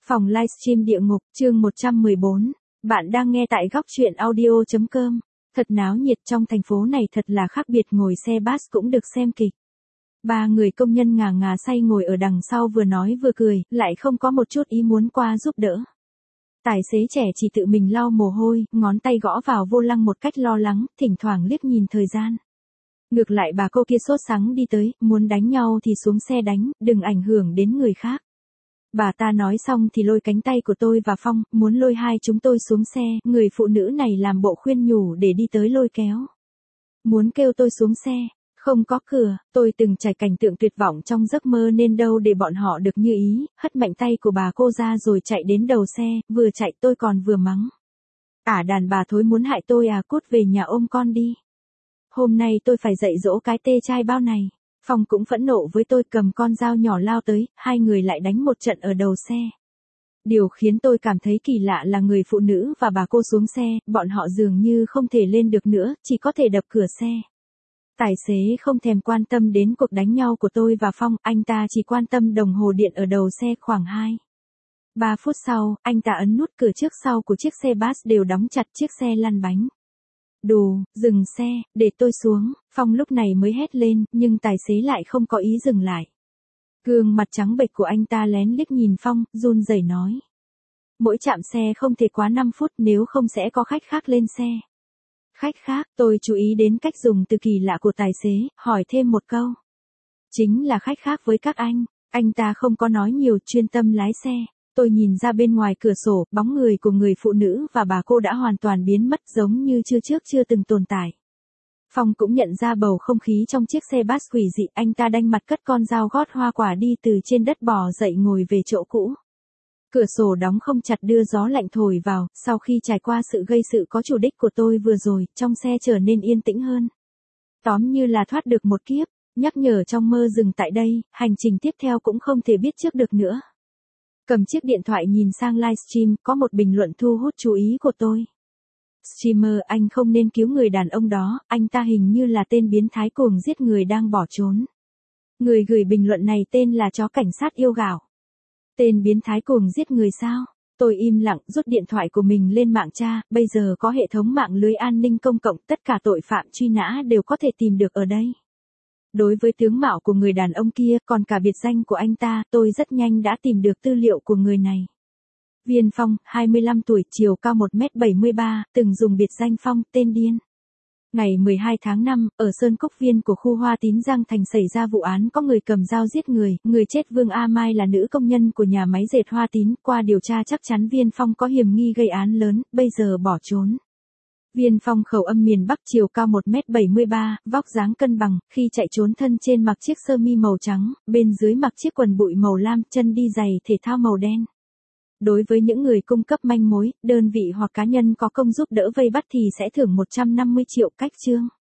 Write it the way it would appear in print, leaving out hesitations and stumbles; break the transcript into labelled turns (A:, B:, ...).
A: Phòng livestream địa ngục, chương 114. Bạn đang nghe tại góc truyện audio.com. Thật náo nhiệt, trong thành phố này thật là khác biệt, ngồi xe bus cũng được xem kịch. Ba người công nhân ngà ngà say ngồi ở đằng sau vừa nói vừa cười, lại không có một chút ý muốn qua giúp đỡ. Tài xế trẻ chỉ tự mình lau mồ hôi, ngón tay gõ vào vô lăng một cách lo lắng, thỉnh thoảng liếc nhìn thời gian. Ngược lại bà cô kia sốt sắng đi tới, muốn đánh nhau thì xuống xe đánh, đừng ảnh hưởng đến người khác. Bà ta nói xong thì lôi cánh tay của tôi và Phong, muốn lôi hai chúng tôi xuống xe, người phụ nữ này làm bộ khuyên nhủ để đi tới lôi kéo. Muốn kêu tôi xuống xe, không có cửa, tôi từng trải cảnh tượng tuyệt vọng trong giấc mơ nên đâu để bọn họ được như ý, hất mạnh tay của bà cô ra rồi chạy đến đầu xe, vừa chạy tôi còn vừa mắng. Đàn bà thối muốn hại tôi cút về nhà ôm con đi. Hôm nay tôi phải dạy dỗ cái tê trai bao này. Phong cũng phẫn nộ với tôi, cầm con dao nhỏ lao tới, hai người lại đánh một trận ở đầu xe. Điều khiến tôi cảm thấy kỳ lạ là người phụ nữ và bà cô xuống xe, bọn họ dường như không thể lên được nữa, chỉ có thể đập cửa xe. Tài xế không thèm quan tâm đến cuộc đánh nhau của tôi và Phong, anh ta chỉ quan tâm đồng hồ điện ở đầu xe khoảng 2-3 phút sau, anh ta ấn nút cửa trước sau của chiếc xe bus đều đóng chặt, chiếc xe lăn bánh. Đù, dừng xe, để tôi xuống, Phong lúc này mới hét lên, nhưng tài xế lại không có ý dừng lại. Gương mặt trắng bệch của anh ta lén liếc nhìn Phong, run rẩy nói. Mỗi chạm xe không thể quá 5 phút, nếu không sẽ có khách khác lên xe. Khách khác, tôi chú ý đến cách dùng từ kỳ lạ của tài xế, hỏi thêm một câu. Chính là khách khác với các anh ta không có nói nhiều, chuyên tâm lái xe. Tôi nhìn ra bên ngoài cửa sổ, bóng người của người phụ nữ và bà cô đã hoàn toàn biến mất, giống như chưa từng tồn tại. Phong cũng nhận ra bầu không khí trong chiếc xe bus quỷ dị, anh ta đanh mặt cất con dao gót hoa quả đi từ trên đất bò dậy ngồi về chỗ cũ. Cửa sổ đóng không chặt đưa gió lạnh thổi vào, sau khi trải qua sự gây sự có chủ đích của tôi vừa rồi, trong xe trở nên yên tĩnh hơn. Tóm như là thoát được một kiếp, nhắc nhở trong mơ dừng tại đây, hành trình tiếp theo cũng không thể biết trước được nữa. Cầm chiếc điện thoại nhìn sang livestream, có một bình luận thu hút chú ý của tôi. Streamer, anh không nên cứu người đàn ông đó, anh ta hình như là tên biến thái cuồng giết người đang bỏ trốn. Người gửi bình luận này tên là chó cảnh sát yêu gạo. Tên biến thái cuồng giết người sao? Tôi im lặng, rút điện thoại của mình lên mạng tra, bây giờ có hệ thống mạng lưới an ninh công cộng, tất cả tội phạm truy nã đều có thể tìm được ở đây. Đối với tướng mạo của người đàn ông kia, còn cả biệt danh của anh ta, tôi rất nhanh đã tìm được tư liệu của người này. Viên Phong, 25 tuổi, chiều cao 1m73, từng dùng biệt danh Phong, tên điên. Ngày 12 tháng 5, ở Sơn Cốc Viên của khu Hoa Tín Giang Thành xảy ra vụ án có người cầm dao giết người, người chết Vương A Mai là nữ công nhân của nhà máy dệt Hoa Tín, qua điều tra chắc chắn Viên Phong có hiểm nghi gây án lớn, bây giờ bỏ trốn. Viên Phong khẩu âm miền Bắc, chiều cao 1m73, vóc dáng cân bằng, khi chạy trốn thân trên mặc chiếc sơ mi màu trắng, bên dưới mặc chiếc quần bụi màu lam, chân đi giày thể thao màu đen. Đối với những người cung cấp manh mối, đơn vị hoặc cá nhân có công giúp đỡ vây bắt thì sẽ thưởng 150 triệu cách chương.